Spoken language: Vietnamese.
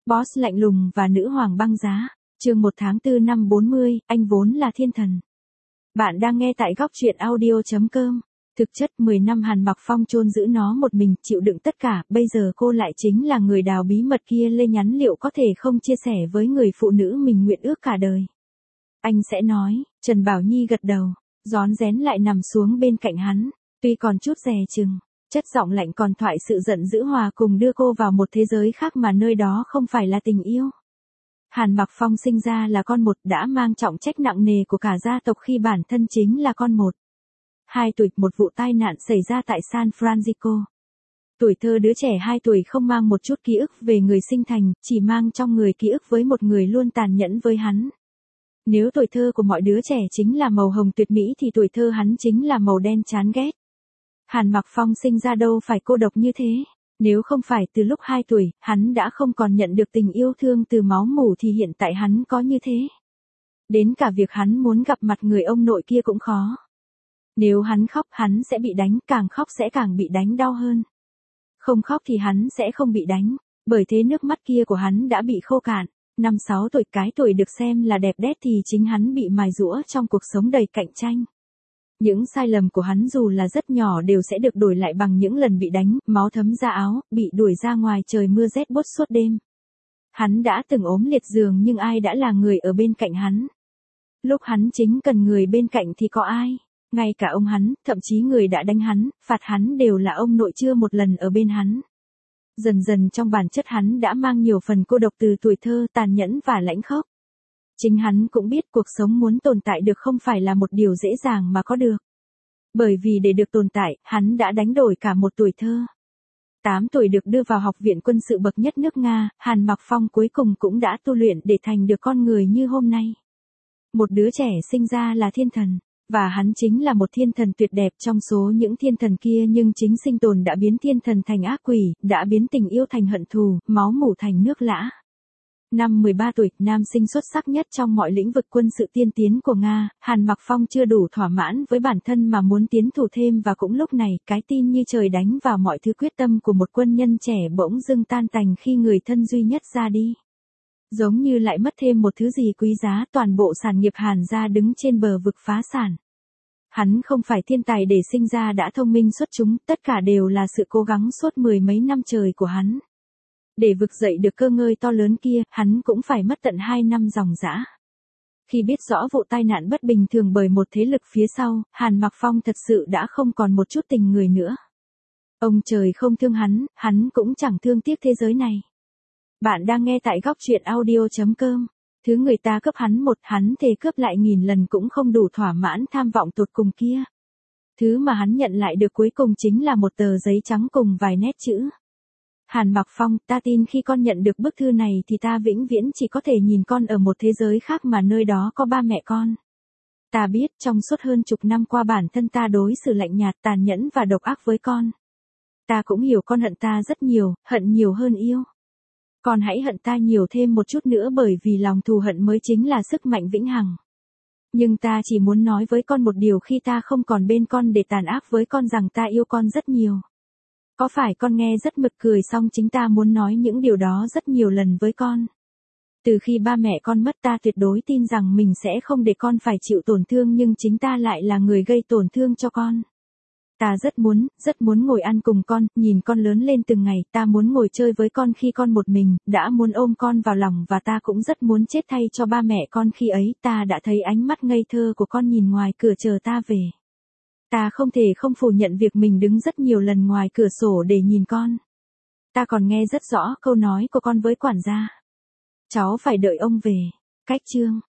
Boss lạnh lùng và nữ hoàng băng giá. Chương 1 tháng 4 năm 40, anh vốn là thiên thần. Bạn đang nghe tại góc truyện audio.com. Thực chất 10 năm Hàn Mặc Phong chôn giữ nó một mình, chịu đựng tất cả, bây giờ cô lại chính là người đào bí mật kia. Lê nhắn liệu có thể không chia sẻ với người phụ nữ mình nguyện ước cả đời. Anh sẽ nói. Trần Bảo Nhi gật đầu, rón rén lại nằm xuống bên cạnh hắn, tuy còn chút dè chừng. Chất giọng lạnh còn thoại sự giận dữ hòa cùng đưa cô vào một thế giới khác mà nơi đó không phải là tình yêu. Hàn Mặc Phong sinh ra là con một, đã mang trọng trách nặng nề của cả gia tộc khi bản thân chính là con một. 2 tuổi, một vụ tai nạn xảy ra tại San Francisco. Tuổi thơ đứa trẻ 2 tuổi không mang một chút ký ức về người sinh thành, chỉ mang trong người ký ức với một người luôn tàn nhẫn với hắn. Nếu tuổi thơ của mọi đứa trẻ chính là màu hồng tuyệt mỹ thì tuổi thơ hắn chính là màu đen chán ghét. Hàn Mặc Phong sinh ra đâu phải cô độc như thế. Nếu không phải từ lúc 2 tuổi, hắn đã không còn nhận được tình yêu thương từ máu mủ thì hiện tại hắn có như thế. Đến cả việc hắn muốn gặp mặt người ông nội kia cũng khó. Nếu hắn khóc, hắn sẽ bị đánh, càng khóc sẽ càng bị đánh đau hơn. Không khóc thì hắn sẽ không bị đánh, bởi thế nước mắt kia của hắn đã bị khô cạn. 5-6 tuổi, cái tuổi được xem là đẹp đét thì chính hắn bị mài giũa trong cuộc sống đầy cạnh tranh. Những sai lầm của hắn dù là rất nhỏ đều sẽ được đổi lại bằng những lần bị đánh, máu thấm ra áo, bị đuổi ra ngoài trời mưa rét buốt suốt đêm. Hắn đã từng ốm liệt giường nhưng ai đã là người ở bên cạnh hắn? Lúc hắn chính cần người bên cạnh thì có ai? Ngay cả ông hắn, thậm chí người đã đánh hắn, phạt hắn đều là ông nội chưa một lần ở bên hắn. Dần dần trong bản chất hắn đã mang nhiều phần cô độc từ tuổi thơ, tàn nhẫn và lãnh khốc. Chính hắn cũng biết cuộc sống muốn tồn tại được không phải là một điều dễ dàng mà có được. Bởi vì để được tồn tại, hắn đã đánh đổi cả một tuổi thơ. 8 tuổi được đưa vào học viện quân sự bậc nhất nước Nga, Hàn Mặc Phong cuối cùng cũng đã tu luyện để thành được con người như hôm nay. Một đứa trẻ sinh ra là thiên thần, và hắn chính là một thiên thần tuyệt đẹp trong số những thiên thần kia, nhưng chính sinh tồn đã biến thiên thần thành ác quỷ, đã biến tình yêu thành hận thù, máu mủ thành nước lã. Năm 13 tuổi, nam sinh xuất sắc nhất trong mọi lĩnh vực quân sự tiên tiến của Nga, Hàn Mặc Phong chưa đủ thỏa mãn với bản thân mà muốn tiến thủ thêm, và cũng lúc này, cái tin như trời đánh vào mọi thứ quyết tâm của một quân nhân trẻ bỗng dưng tan tành khi người thân duy nhất ra đi. Giống như lại mất thêm một thứ gì quý giá, toàn bộ sản nghiệp Hàn gia đứng trên bờ vực phá sản. Hắn không phải thiên tài để sinh ra đã thông minh xuất chúng, tất cả đều là sự cố gắng suốt 10 mấy năm trời của hắn. Để vực dậy được cơ ngơi to lớn kia, hắn cũng phải mất tận 2 năm ròng rã. Khi biết rõ vụ tai nạn bất bình thường bởi một thế lực phía sau, Hàn Mặc Phong thật sự đã không còn một chút tình người nữa. Ông trời không thương hắn cũng chẳng thương tiếc thế giới này. Bạn đang nghe tại góc truyện audio.com. Thứ người ta cướp hắn thề cướp lại 1000 lần cũng không đủ thỏa mãn tham vọng tột cùng kia. Thứ mà hắn nhận lại được cuối cùng chính là một tờ giấy trắng cùng vài nét chữ. Hàn Mặc Phong, ta tin khi con nhận được bức thư này thì ta vĩnh viễn chỉ có thể nhìn con ở một thế giới khác mà nơi đó có ba mẹ con. Ta biết trong suốt hơn chục năm qua bản thân ta đối xử lạnh nhạt, tàn nhẫn và độc ác với con. Ta cũng hiểu con hận ta rất nhiều, hận nhiều hơn yêu. Con hãy hận ta nhiều thêm một chút nữa, bởi vì lòng thù hận mới chính là sức mạnh vĩnh hằng. Nhưng ta chỉ muốn nói với con một điều khi ta không còn bên con để tàn ác với con rằng ta yêu con rất nhiều. Có phải con nghe rất mực cười, song chính ta muốn nói những điều đó rất nhiều lần với con. Từ khi ba mẹ con mất, ta tuyệt đối tin rằng mình sẽ không để con phải chịu tổn thương, nhưng chính ta lại là người gây tổn thương cho con. Ta rất muốn ngồi ăn cùng con, nhìn con lớn lên từng ngày, ta muốn ngồi chơi với con khi con một mình, đã muốn ôm con vào lòng, và ta cũng rất muốn chết thay cho ba mẹ con khi ấy. Ta đã thấy ánh mắt ngây thơ của con nhìn ngoài cửa chờ ta về. Ta không thể không phủ nhận việc mình đứng rất nhiều lần ngoài cửa sổ để nhìn con. Ta còn nghe rất rõ câu nói của con với quản gia. Cháu phải đợi ông về. Cách chương.